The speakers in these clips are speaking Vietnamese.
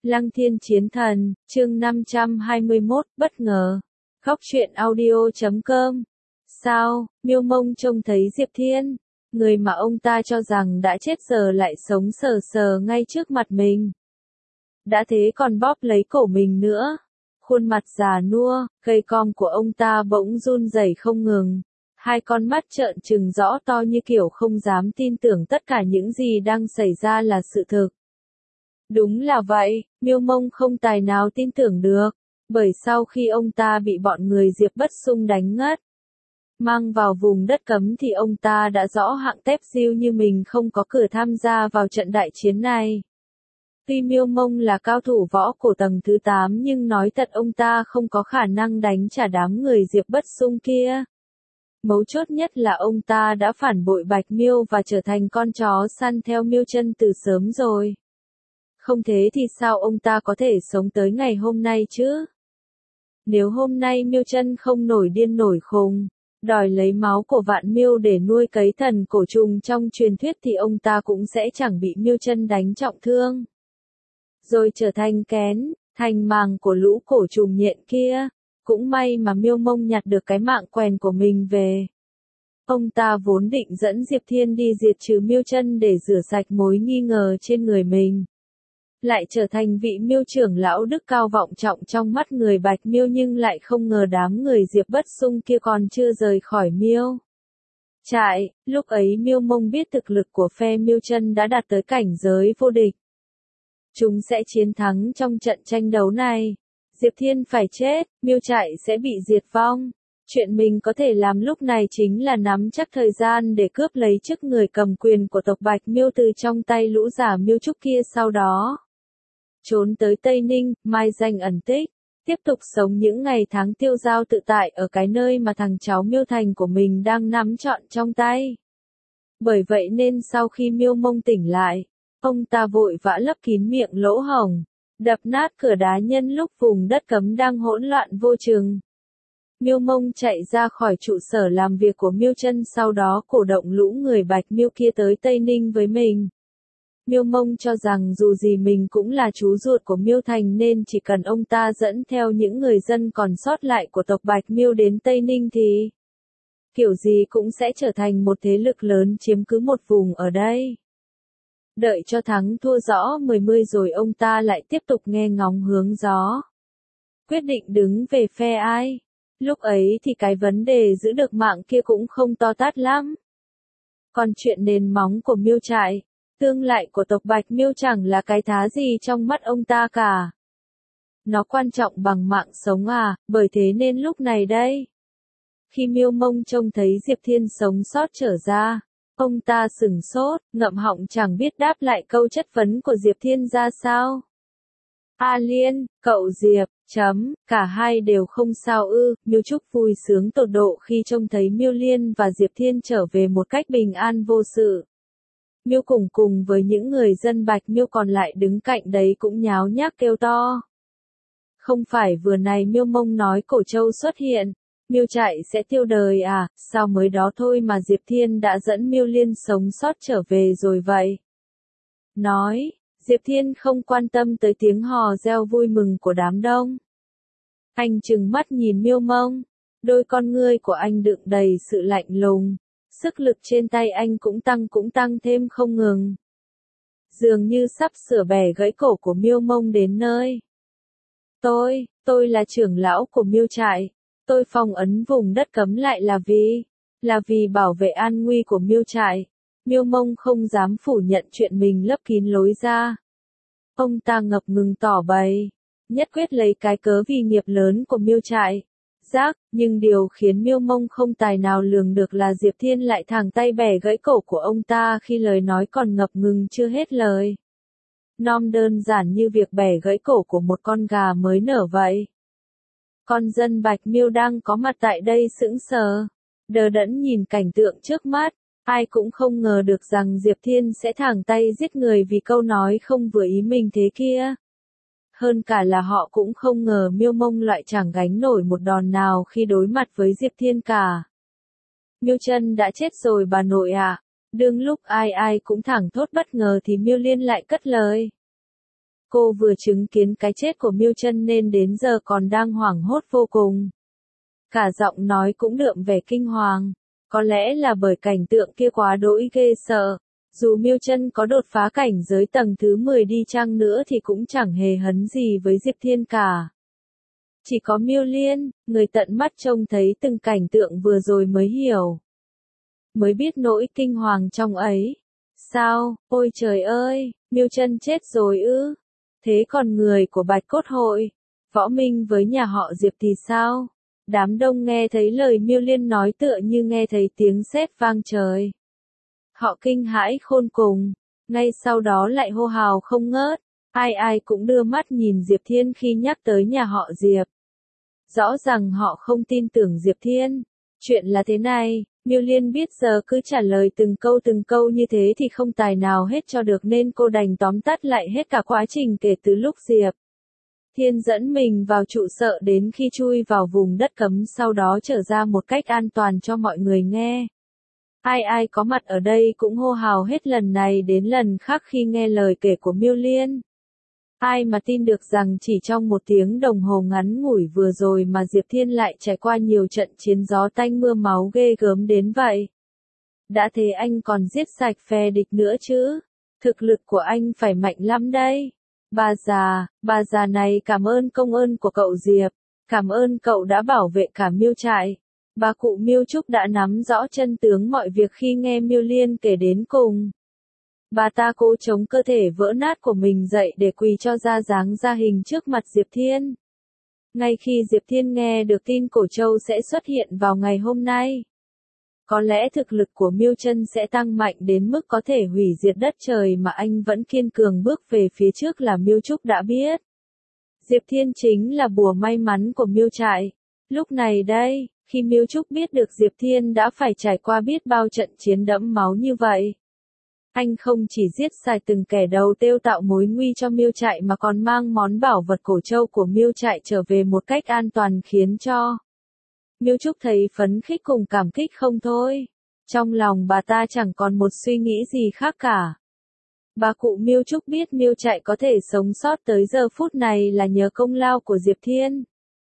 Lăng Thiên Chiến Thần, chương 521, bất ngờ. Khóc truyện audio.com. Sao, Miêu Mông trông thấy Diệp Thiên, người mà ông ta cho rằng đã chết giờ lại sống sờ sờ ngay trước mặt mình. Đã thế còn bóp lấy cổ mình nữa. Khuôn mặt già nua, cây cong của ông ta bỗng run rẩy không ngừng. Hai con mắt trợn trừng rõ to như kiểu không dám tin tưởng tất cả những gì đang xảy ra là sự thực. Đúng là vậy, Miêu Mông không tài nào tin tưởng được, bởi sau khi ông ta bị bọn người Diệp Bất Xung đánh ngất, mang vào vùng đất cấm thì ông ta đã rõ hạng tép diêu như mình không có cửa tham gia vào trận đại chiến này. Tuy Miêu Mông là cao thủ võ cổ tầng thứ 8 nhưng nói thật ông ta không có khả năng đánh trả đám người Diệp Bất Xung kia. Mấu chốt nhất là ông ta đã phản bội Bạch Miêu và trở thành con chó săn theo Miêu Chân từ sớm rồi. Không thế thì sao ông ta có thể sống tới ngày hôm nay chứ? Nếu hôm nay Miêu Chân không nổi điên nổi khùng, đòi lấy máu của Vạn Miêu để nuôi cấy thần cổ trùng trong truyền thuyết thì ông ta cũng sẽ chẳng bị Miêu Chân đánh trọng thương. Rồi trở thành kén, thành màng của lũ cổ trùng nhện kia. Cũng may mà Miêu Mông nhặt được cái mạng quèn của mình về. Ông ta vốn định dẫn Diệp Thiên đi diệt trừ Miêu Chân để rửa sạch mối nghi ngờ trên người mình. Lại trở thành vị Miêu trưởng lão đức cao vọng trọng trong mắt người Bạch Miêu nhưng lại không ngờ đám người Diệp Bất Xung kia còn chưa rời khỏi Miêu trại. Lúc ấy Miêu Mông biết thực lực của phe Miêu Chân đã đạt tới cảnh giới vô địch. Chúng sẽ chiến thắng trong trận tranh đấu này. Diệp Thiên phải chết, Miêu trại sẽ bị diệt vong. Chuyện mình có thể làm lúc này chính là nắm chắc thời gian để cướp lấy chức người cầm quyền của tộc Bạch Miêu từ trong tay lũ giả Miêu Trúc kia, sau đó trốn tới Tây Ninh, mai danh ẩn tích, tiếp tục sống những ngày tháng tiêu dao tự tại ở cái nơi mà thằng cháu Miêu Thành của mình đang nắm trọn trong tay. Bởi vậy nên sau khi Miêu Mông tỉnh lại, ông ta vội vã lấp kín miệng lỗ hổng, đập nát cửa đá nhân lúc vùng đất cấm đang hỗn loạn vô chừng. Miêu Mông chạy ra khỏi trụ sở làm việc của Miêu Chân, sau đó cổ động lũ người Bạch Miêu kia tới Tây Ninh với mình. Miêu Mông cho rằng dù gì mình cũng là chú ruột của Miêu Thành nên chỉ cần ông ta dẫn theo những người dân còn sót lại của tộc Bạch Miêu đến Tây Ninh thì kiểu gì cũng sẽ trở thành một thế lực lớn chiếm cứ một vùng ở đây. Đợi cho thắng thua rõ 10 rồi ông ta lại tiếp tục nghe ngóng hướng gió. Quyết định đứng về phe ai? Lúc ấy thì cái vấn đề giữ được mạng kia cũng không to tát lắm. Còn chuyện nền móng của Miêu trại, tương lai của tộc Bạch Miêu chẳng là cái thá gì trong mắt ông ta cả. Nó quan trọng bằng mạng sống à, bởi thế nên lúc này đây, khi Miêu Mông trông thấy Diệp Thiên sống sót trở ra, ông ta sửng sốt, ngậm họng chẳng biết đáp lại câu chất vấn của Diệp Thiên ra sao. A Liên, cậu Diệp, cả hai đều không sao ư? Miêu Trúc vui sướng tột độ khi trông thấy Miêu Liên và Diệp Thiên trở về một cách bình an vô sự. Miêu cùng với những người dân Bạch Miêu còn lại đứng cạnh đấy cũng nháo nhác kêu to. Không phải vừa này Miêu Mông nói Cổ Châu xuất hiện, Miêu trại sẽ tiêu đời à, sao mới đó thôi mà Diệp Thiên đã dẫn Miêu Liên sống sót trở về rồi vậy? Nói, Diệp Thiên không quan tâm tới tiếng hò reo vui mừng của đám đông. Anh trừng mắt nhìn Miêu Mông, đôi con ngươi của anh đựng đầy sự lạnh lùng, sức lực trên tay anh cũng tăng thêm không ngừng. Dường như sắp sửa bẻ gãy cổ của Miêu Mông đến nơi. Tôi là trưởng lão của Miêu trại. Tôi phong ấn vùng đất cấm lại là vì bảo vệ an nguy của Miêu trại. Miêu Mông không dám phủ nhận chuyện mình lấp kín lối ra. Ông ta ngập ngừng tỏ bày, nhất quyết lấy cái cớ vì nghiệp lớn của Miêu trại. Nhưng điều khiến Miêu Mông không tài nào lường được là Diệp Thiên lại thẳng tay bẻ gãy cổ của ông ta khi lời nói còn ngập ngừng chưa hết lời. Nom đơn giản như việc bẻ gãy cổ của một con gà mới nở vậy. Con dân Bạch Miêu đang có mặt tại đây sững sờ, đờ đẫn nhìn cảnh tượng trước mắt. Ai cũng không ngờ được rằng Diệp Thiên sẽ thẳng tay giết người vì câu nói không vừa ý mình thế kia. Hơn cả là họ cũng không ngờ Miêu Mông lại chẳng gánh nổi một đòn nào khi đối mặt với Diệp Thiên cả. Miêu Chân đã chết rồi bà nội ạ. Đương lúc ai cũng thẳng thốt bất ngờ thì Miêu Liên lại cất lời. Cô vừa chứng kiến cái chết của Miêu Chân nên đến giờ còn đang hoảng hốt vô cùng. Cả giọng nói cũng đượm vẻ kinh hoàng. Có lẽ là bởi cảnh tượng kia quá đỗi ghê sợ. Dù Miêu Chân có đột phá cảnh giới tầng thứ 10 đi chăng nữa thì cũng chẳng hề hấn gì với Diệp Thiên cả. Chỉ có Miêu Liên, người tận mắt trông thấy từng cảnh tượng vừa rồi mới hiểu. Mới biết nỗi kinh hoàng trong ấy. Sao, ôi trời ơi, Miêu Chân chết rồi ư? Thế còn người của Bạch Cốt Hội, Võ Minh với nhà họ Diệp thì sao? Đám đông nghe thấy lời Miêu Liên nói tựa như nghe thấy tiếng sét vang trời. Họ kinh hãi khôn cùng, ngay sau đó lại hô hào không ngớt, ai ai cũng đưa mắt nhìn Diệp Thiên khi nhắc tới nhà họ Diệp. Rõ ràng họ không tin tưởng Diệp Thiên. Chuyện là thế này, Miêu Liên biết giờ cứ trả lời từng câu như thế thì không tài nào hết cho được nên cô đành tóm tắt lại hết cả quá trình kể từ lúc Diệp Thiên dẫn mình vào trụ sở đến khi chui vào vùng đất cấm sau đó trở ra một cách an toàn cho mọi người nghe. Ai ai có mặt ở đây cũng hô hào hết lần này đến lần khác khi nghe lời kể của Miêu Liên. Ai mà tin được rằng chỉ trong một tiếng đồng hồ ngắn ngủi vừa rồi mà Diệp Thiên lại trải qua nhiều trận chiến gió tanh mưa máu ghê gớm đến vậy. Đã thế anh còn giết sạch phe địch nữa chứ. Thực lực của anh phải mạnh lắm đấy. Bà già này cảm ơn công ơn của cậu Diệp. Cảm ơn cậu đã bảo vệ cả Miêu trại. Bà cụ Miêu Trúc đã nắm rõ chân tướng mọi việc khi nghe Miêu Liên kể đến cùng. Bà ta cố chống cơ thể vỡ nát của mình dậy để quỳ cho ra dáng ra hình trước mặt Diệp Thiên. Ngay khi Diệp Thiên nghe được tin Cổ Châu sẽ xuất hiện vào ngày hôm nay, có lẽ thực lực của Miêu Chân sẽ tăng mạnh đến mức có thể hủy diệt đất trời mà anh vẫn kiên cường bước về phía trước là Miêu Trúc đã biết. Diệp Thiên chính là bùa may mắn của Miêu trại. Lúc này đây, khi Miêu Trúc biết được Diệp Thiên đã phải trải qua biết bao trận chiến đẫm máu như vậy. Anh không chỉ giết sạch từng kẻ đầu têu tạo mối nguy cho Miêu trại mà còn mang món bảo vật Cổ Châu của Miêu trại trở về một cách an toàn khiến cho Miêu Trúc thấy phấn khích cùng cảm kích không thôi. Trong lòng bà ta chẳng còn một suy nghĩ gì khác cả. Bà cụ Miêu Trúc biết Miêu trại có thể sống sót tới giờ phút này là nhờ công lao của Diệp Thiên.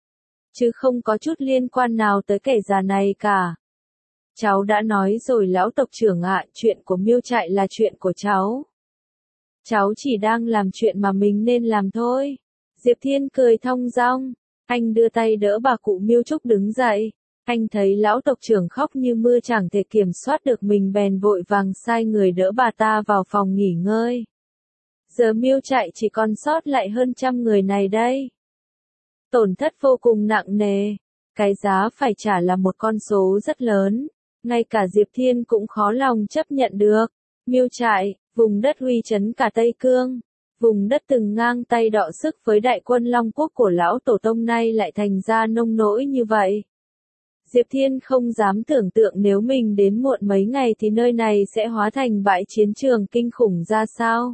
Chứ không có chút liên quan nào tới kẻ già này cả. Cháu đã nói rồi lão tộc trưởng ạ, chuyện của Miêu trại là chuyện của cháu. Cháu chỉ đang làm chuyện mà mình nên làm thôi. Diệp Thiên cười thong dong. Anh đưa tay đỡ bà cụ Miêu Trúc đứng dậy. Anh thấy lão tộc trưởng khóc như mưa chẳng thể kiểm soát được mình bèn vội vàng sai người đỡ bà ta vào phòng nghỉ ngơi. Giờ Miêu trại chỉ còn sót lại hơn 100 người này đây. Tổn thất vô cùng nặng nề. Cái giá phải trả là một con số rất lớn. Ngay cả Diệp Thiên cũng khó lòng chấp nhận được. Miêu trại, vùng đất uy chấn cả Tây Cương. Vùng đất từng ngang tay đọ sức với đại quân Long Quốc của lão tổ tông nay lại thành ra nông nỗi như vậy. Diệp Thiên không dám tưởng tượng nếu mình đến muộn mấy ngày thì nơi này sẽ hóa thành bãi chiến trường kinh khủng ra sao.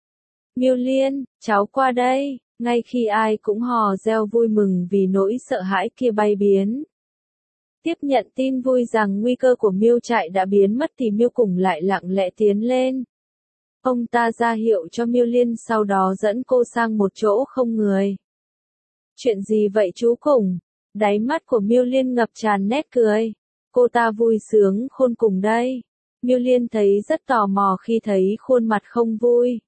Miêu Liên, cháu qua đây, ngay khi ai cũng hò reo vui mừng vì nỗi sợ hãi kia bay biến. Tiếp nhận tin vui rằng nguy cơ của Miêu trại đã biến mất thì Miêu Cùng lại lặng lẽ tiến lên. Ông ta ra hiệu cho Miêu Liên sau đó dẫn cô sang một chỗ không người. Chuyện gì vậy chú Cùng? Đáy mắt của Miêu Liên ngập tràn nét cười. Cô ta vui sướng khôn cùng đây. Miêu Liên thấy rất tò mò khi thấy khuôn mặt không vui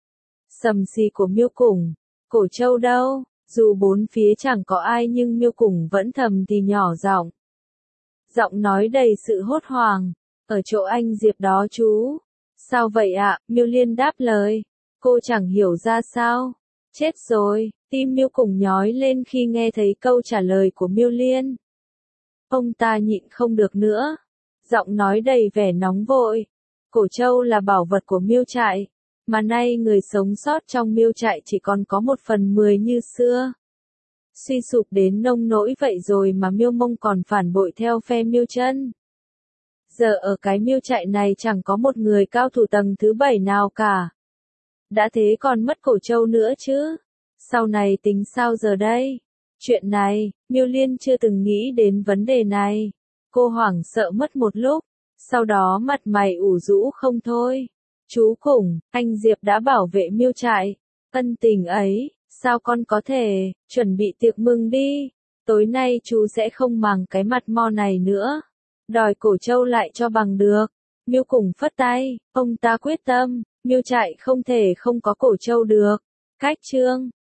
sầm sì của Miêu Cùng. Cổ Châu đâu? Dù bốn phía chẳng có ai nhưng Miêu Cùng vẫn thầm thì nhỏ giọng. Giọng nói đầy sự hốt hoảng. Ở chỗ anh Diệp đó chú. Sao vậy ạ? Miêu Liên đáp lời. Cô chẳng hiểu ra sao. Chết rồi. Tim Miêu Cùng nhói lên khi nghe thấy câu trả lời của Miêu Liên. Ông ta nhịn không được nữa. Giọng nói đầy vẻ nóng vội. Cổ Châu là bảo vật của Miêu trại. Mà nay người sống sót trong Miêu trại chỉ còn có 1/10 như xưa. Suy sụp đến nông nỗi vậy rồi mà Miêu Mông còn phản bội theo phe Miêu Chân. Giờ ở cái Miêu trại này chẳng có một người cao thủ tầng thứ 7 nào cả. Đã thế còn mất Cổ Châu nữa chứ. Sau này tính sao giờ đây? Chuyện này, Miêu Liên chưa từng nghĩ đến vấn đề này. Cô hoảng sợ mất một lúc. Sau đó mặt mày ủ rũ không thôi. Chú Cùng, anh Diệp đã bảo vệ Miêu trại. Ân tình ấy, sao con có thể, chuẩn bị tiệc mừng đi. Tối nay chú sẽ không màng cái mặt mo này nữa. Đòi cổ trâu lại cho bằng được. Miêu cùng phất tay, ông ta quyết tâm, Miêu trại không thể không có cổ trâu được. Khách trương.